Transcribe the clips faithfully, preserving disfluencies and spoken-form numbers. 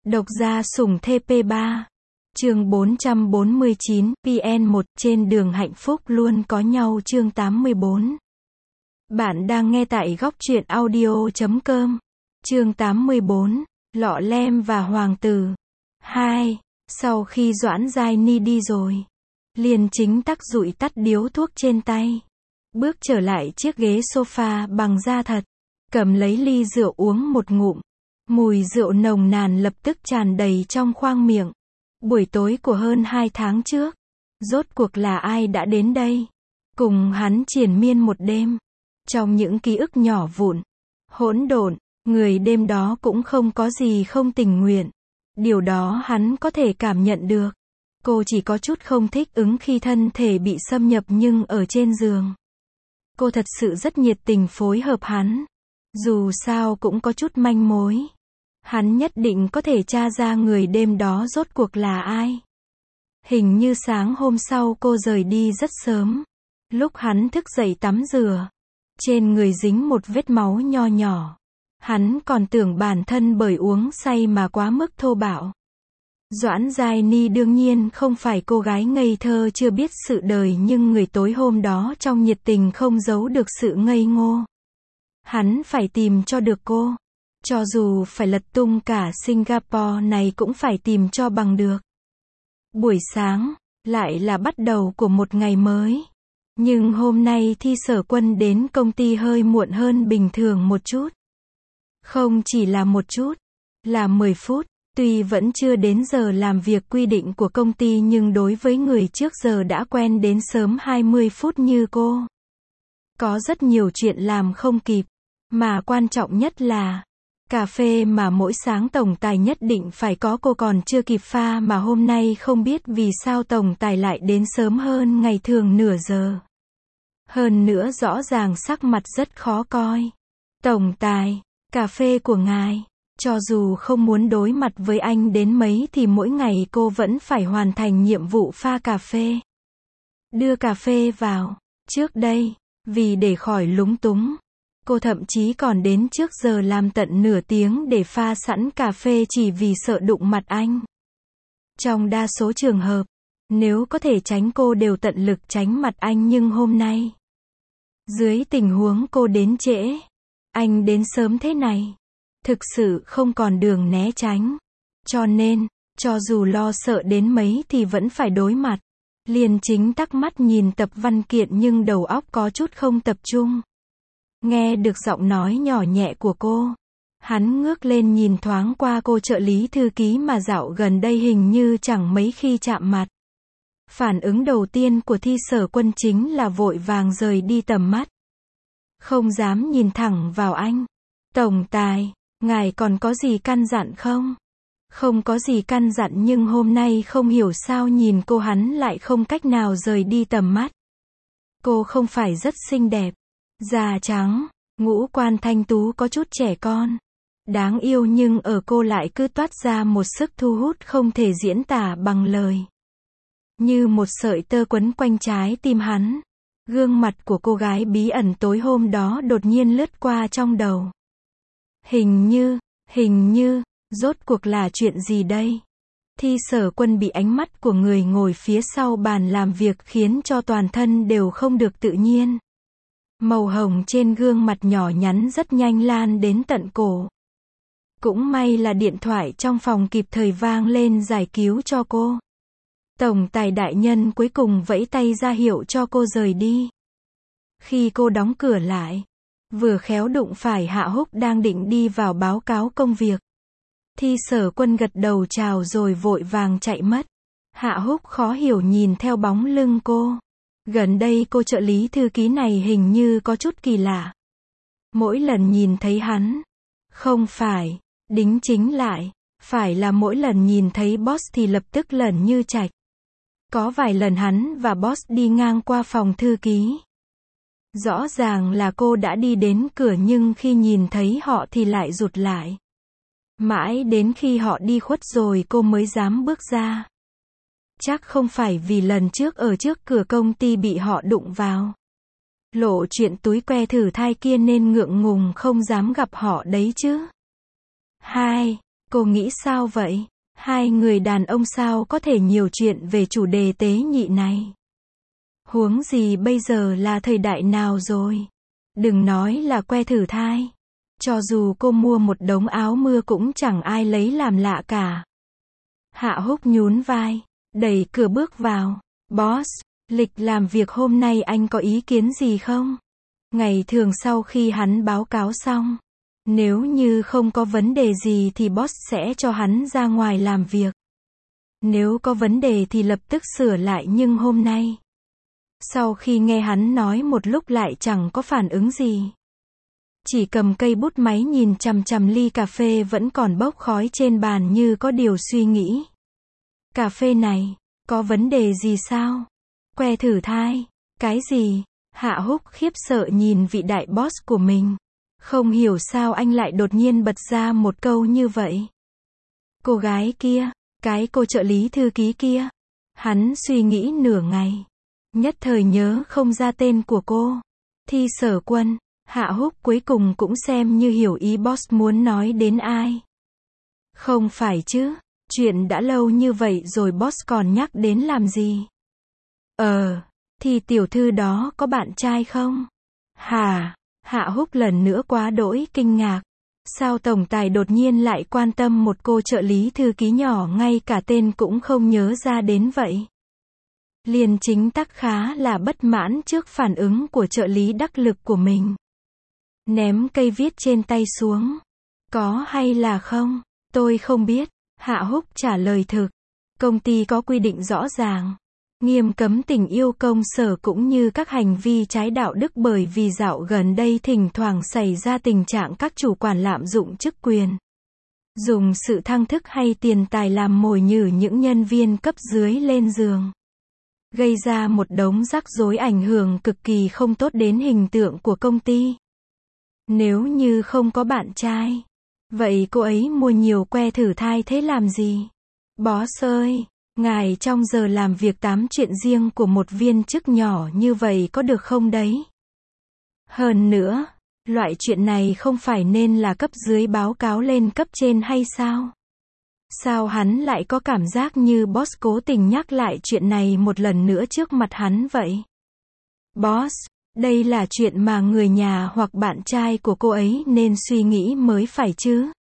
Độc gia sủng thê pê ba. Chương bốn trăm bốn mươi chín, pê en một, trên đường hạnh phúc luôn có nhau chương tám mươi bốn. Bạn đang nghe tại góc truyện audio chấm com. Chương tám mươi bốn, Lọ Lem và Hoàng tử. hai. Sau khi Doãn Giai Ni đi rồi, liền chính tắc dụi tắt điếu thuốc trên tay. Bước trở lại chiếc ghế sofa bằng da thật. Cầm lấy ly rượu uống một ngụm. Mùi rượu nồng nàn lập tức tràn đầy trong khoang miệng. Buổi tối của hơn hai tháng trước, rốt cuộc là ai đã đến đây? Cùng hắn triền miên một đêm. Trong những ký ức nhỏ vụn, hỗn độn, người đêm đó cũng không có gì không tình nguyện. Điều đó hắn có thể cảm nhận được. Cô chỉ có chút không thích ứng khi thân thể bị xâm nhập nhưng ở trên giường. Cô thật sự rất nhiệt tình phối hợp hắn. Dù sao cũng có chút manh mối. Hắn nhất định có thể tra ra người đêm đó rốt cuộc là ai. Hình như sáng hôm sau cô rời đi rất sớm. Lúc hắn thức dậy tắm rửa, trên người dính một vết máu nho nhỏ. Hắn còn tưởng bản thân bởi uống say mà quá mức thô bạo. Doãn Giai Ni đương nhiên không phải cô gái ngây thơ chưa biết sự đời nhưng người tối hôm đó trong nhiệt tình không giấu được sự ngây ngô. Hắn phải tìm cho được cô. Cho dù phải lật tung cả Singapore này cũng phải tìm cho bằng được. Buổi sáng, lại là bắt đầu của một ngày mới. Nhưng hôm nay Thi Sở Quân đến công ty hơi muộn hơn bình thường một chút. Không chỉ là một chút, là mười phút. Tuy vẫn chưa đến giờ làm việc quy định của công ty nhưng đối với người trước giờ đã quen đến sớm hai mươi phút như cô. Có rất nhiều chuyện làm không kịp. Mà quan trọng nhất là cà phê mà mỗi sáng tổng tài nhất định phải có cô còn chưa kịp pha mà hôm nay không biết vì sao tổng tài lại đến sớm hơn ngày thường nửa giờ. Hơn nữa rõ ràng sắc mặt rất khó coi. Tổng tài, cà phê của ngài. Cho dù không muốn đối mặt với anh đến mấy thì mỗi ngày cô vẫn phải hoàn thành nhiệm vụ pha cà phê. Đưa cà phê vào. Trước đây, vì để khỏi lúng túng, cô thậm chí còn đến trước giờ làm tận nửa tiếng để pha sẵn cà phê chỉ vì sợ đụng mặt anh. Trong đa số trường hợp, nếu có thể tránh cô đều tận lực tránh mặt anh nhưng hôm nay, dưới tình huống cô đến trễ, anh đến sớm thế này, thực sự không còn đường né tránh. Cho nên, cho dù lo sợ đến mấy thì vẫn phải đối mặt. Liền chính tắc mắt nhìn tập văn kiện nhưng đầu óc có chút không tập trung. Nghe được giọng nói nhỏ nhẹ của cô, hắn ngước lên nhìn thoáng qua cô trợ lý thư ký mà dạo gần đây hình như chẳng mấy khi chạm mặt. Phản ứng đầu tiên của Thi Sở Quân chính là vội vàng rời đi tầm mắt. Không dám nhìn thẳng vào anh. Tổng tài, ngài còn có gì căn dặn không? Không có gì căn dặn nhưng hôm nay không hiểu sao nhìn cô hắn lại không cách nào rời đi tầm mắt. Cô không phải rất xinh đẹp, da trắng, ngũ quan thanh tú có chút trẻ con. Đáng yêu nhưng ở cô lại cứ toát ra một sức thu hút không thể diễn tả bằng lời. Như một sợi tơ quấn quanh trái tim hắn. Gương mặt của cô gái bí ẩn tối hôm đó đột nhiên lướt qua trong đầu. Hình như, hình như, rốt cuộc là chuyện gì đây? Thi Sở Quân bị ánh mắt của người ngồi phía sau bàn làm việc khiến cho toàn thân đều không được tự nhiên. Màu hồng trên gương mặt nhỏ nhắn rất nhanh lan đến tận cổ. Cũng may là điện thoại trong phòng kịp thời vang lên giải cứu cho cô. Tổng tài đại nhân cuối cùng vẫy tay ra hiệu cho cô rời đi. Khi cô đóng cửa lại, vừa khéo đụng phải Hạ Húc đang định đi vào báo cáo công việc. Thi Sở Quân gật đầu chào rồi vội vàng chạy mất. Hạ Húc khó hiểu nhìn theo bóng lưng cô. Gần đây cô trợ lý thư ký này hình như có chút kỳ lạ. Mỗi lần nhìn thấy hắn, không phải, đính chính lại, phải là mỗi lần nhìn thấy boss thì lập tức lẩn như chạch. Có vài lần hắn và boss đi ngang qua phòng thư ký. Rõ ràng là cô đã đi đến cửa nhưng khi nhìn thấy họ thì lại rụt lại. Mãi đến khi họ đi khuất rồi cô mới dám bước ra. Chắc không phải vì lần trước ở trước cửa công ty bị họ đụng vào. Lộ chuyện túi que thử thai kia nên ngượng ngùng không dám gặp họ đấy chứ. hai. Cô nghĩ sao vậy? Hai người đàn ông sao có thể nhiều chuyện về chủ đề tế nhị này? Huống gì bây giờ là thời đại nào rồi? Đừng nói là que thử thai. Cho dù cô mua một đống áo mưa cũng chẳng ai lấy làm lạ cả. Hạ Húc nhún vai, đẩy cửa bước vào. Boss, lịch làm việc hôm nay anh có ý kiến gì không? Ngày thường sau khi hắn báo cáo xong, nếu như không có vấn đề gì thì boss sẽ cho hắn ra ngoài làm việc. Nếu có vấn đề thì lập tức sửa lại, nhưng hôm nay, sau khi nghe hắn nói một lúc lại chẳng có phản ứng gì. Chỉ cầm cây bút máy nhìn chằm chằm ly cà phê vẫn còn bốc khói trên bàn như có điều suy nghĩ. Cà phê này, có vấn đề gì sao? Que thử thai? Cái gì? Hạ Húc khiếp sợ nhìn vị đại boss của mình. Không hiểu sao anh lại đột nhiên bật ra một câu như vậy. Cô gái kia, cái cô trợ lý thư ký kia. Hắn suy nghĩ nửa ngày. Nhất thời nhớ không ra tên của cô. Thi Sở Quân. Hạ Húc cuối cùng cũng xem như hiểu ý boss muốn nói đến ai. Không phải chứ, chuyện đã lâu như vậy rồi boss còn nhắc đến làm gì? Ờ, thì tiểu thư đó có bạn trai không? Hả? Hạ Húc lần nữa quá đỗi kinh ngạc. Sao tổng tài đột nhiên lại quan tâm một cô trợ lý thư ký nhỏ ngay cả tên cũng không nhớ ra đến vậy? Liên chính tắc khá là bất mãn trước phản ứng của trợ lý đắc lực của mình. Ném cây viết trên tay xuống. Có hay là không? Tôi không biết. Hạ Húc trả lời thực. Công ty có quy định rõ ràng. Nghiêm cấm tình yêu công sở cũng như các hành vi trái đạo đức, bởi vì dạo gần đây thỉnh thoảng xảy ra tình trạng các chủ quản lạm dụng chức quyền. Dùng sự thăng thức hay tiền tài làm mồi nhử những nhân viên cấp dưới lên giường. Gây ra một đống rắc rối ảnh hưởng cực kỳ không tốt đến hình tượng của công ty. Nếu như không có bạn trai, vậy cô ấy mua nhiều que thử thai thế làm gì? Boss ơi, ngài trong giờ làm việc tám chuyện riêng của một viên chức nhỏ như vậy có được không đấy? Hơn nữa, loại chuyện này không phải nên là cấp dưới báo cáo lên cấp trên hay sao? Sao hắn lại có cảm giác như boss cố tình nhắc lại chuyện này một lần nữa trước mặt hắn vậy? Boss, đây là chuyện mà người nhà hoặc bạn trai của cô ấy nên suy nghĩ mới phải chứ?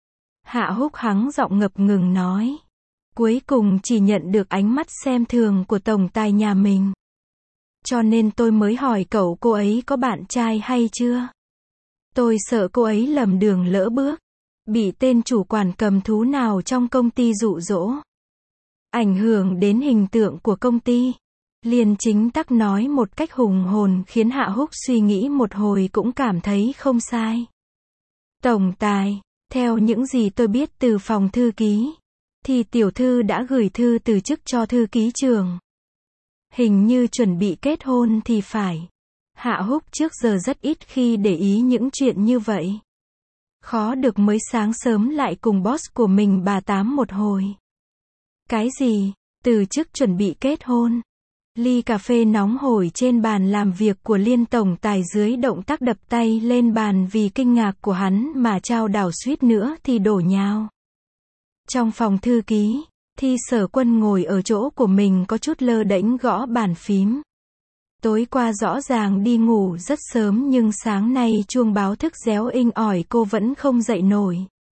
Hạ Húc hắng giọng ngập ngừng nói. Cuối cùng chỉ nhận được ánh mắt xem thường của tổng tài nhà mình. Cho nên tôi mới hỏi cậu cô ấy có bạn trai hay chưa? Tôi sợ cô ấy lầm đường lỡ bước. Bị tên chủ quản cầm thú nào trong công ty dụ dỗ. Ảnh hưởng đến hình tượng của công ty. Liên chính tắc nói một cách hùng hồn khiến Hạ Húc suy nghĩ một hồi cũng cảm thấy không sai. Tổng tài, theo những gì tôi biết từ phòng thư ký, thì tiểu thư đã gửi thư từ chức cho thư ký trưởng. Hình như chuẩn bị kết hôn thì phải. Hạ Húc trước giờ rất ít khi để ý những chuyện như vậy. Khó được mới sáng sớm lại cùng boss của mình bà tám một hồi. Cái gì? Từ chức chuẩn bị kết hôn? Ly cà phê nóng hổi trên bàn làm việc của Liên tổng tài dưới động tác đập tay lên bàn vì kinh ngạc của hắn mà chao đảo suýt nữa thì đổ nhào. Trong phòng thư ký, Thi Sở Quân ngồi ở chỗ của mình có chút lơ đễnh gõ bàn phím. Tối qua rõ ràng đi ngủ rất sớm nhưng sáng nay chuông báo thức réo inh ỏi cô vẫn không dậy nổi.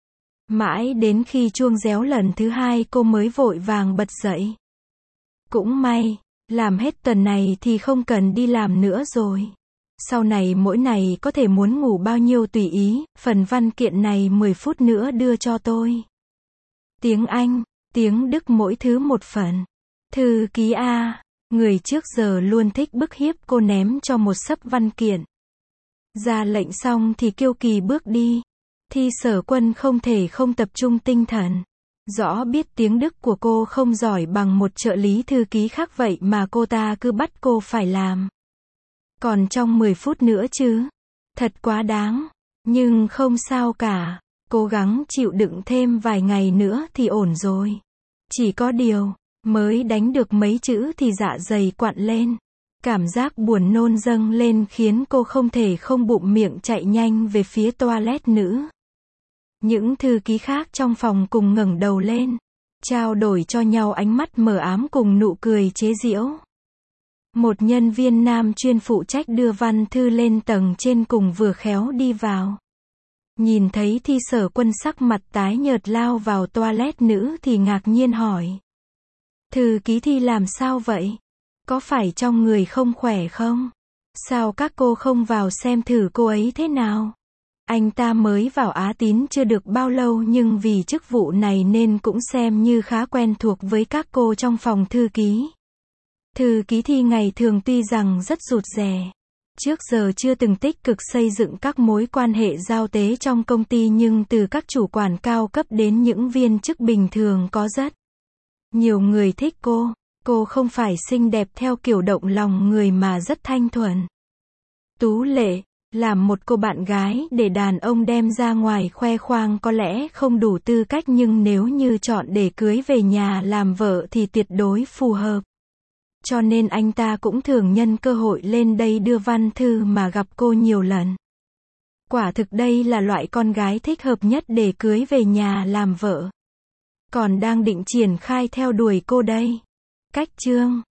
Mãi đến khi chuông réo lần thứ hai cô mới vội vàng bật dậy. Cũng may, làm hết tuần này thì không cần đi làm nữa rồi. Sau này mỗi ngày có thể muốn ngủ bao nhiêu tùy ý, phần văn kiện này mười phút nữa đưa cho tôi. Tiếng Anh, tiếng Đức mỗi thứ một phần. Thư ký A, người trước giờ luôn thích bức hiếp cô ném cho một xấp văn kiện. Ra lệnh xong thì kiêu kỳ bước đi. Thi Sở Quân không thể không tập trung tinh thần. Rõ biết tiếng Đức của cô không giỏi bằng một trợ lý thư ký khác vậy mà cô ta cứ bắt cô phải làm. Còn trong mười phút nữa chứ. Thật quá đáng. Nhưng không sao cả. Cố gắng chịu đựng thêm vài ngày nữa thì ổn rồi. Chỉ có điều, mới đánh được mấy chữ thì dạ dày quặn lên. Cảm giác buồn nôn dâng lên khiến cô không thể không bụng miệng chạy nhanh về phía toilet nữ. Những thư ký khác trong phòng cùng ngẩng đầu lên, trao đổi cho nhau ánh mắt mờ ám cùng nụ cười chế giễu. Một nhân viên nam chuyên phụ trách đưa văn thư lên tầng trên cùng vừa khéo đi vào. Nhìn thấy Thi Sở Quân sắc mặt tái nhợt lao vào toilet nữ thì ngạc nhiên hỏi. Thư ký Thi làm sao vậy? Có phải trong người không khỏe không? Sao các cô không vào xem thử cô ấy thế nào? Anh ta mới vào Á Tín chưa được bao lâu nhưng vì chức vụ này nên cũng xem như khá quen thuộc với các cô trong phòng thư ký. Thư ký Thi ngày thường tuy rằng rất rụt rè, trước giờ chưa từng tích cực xây dựng các mối quan hệ giao tế trong công ty nhưng từ các chủ quản cao cấp đến những viên chức bình thường có rất nhiều người thích cô. Cô không phải xinh đẹp theo kiểu động lòng người mà rất thanh thuần, tú lệ. Làm một cô bạn gái để đàn ông đem ra ngoài khoe khoang có lẽ không đủ tư cách nhưng nếu như chọn để cưới về nhà làm vợ thì tuyệt đối phù hợp. Cho nên anh ta cũng thường nhân cơ hội lên đây đưa văn thư mà gặp cô nhiều lần. Quả thực đây là loại con gái thích hợp nhất để cưới về nhà làm vợ. Còn đang định triển khai theo đuổi cô đây. Cách chương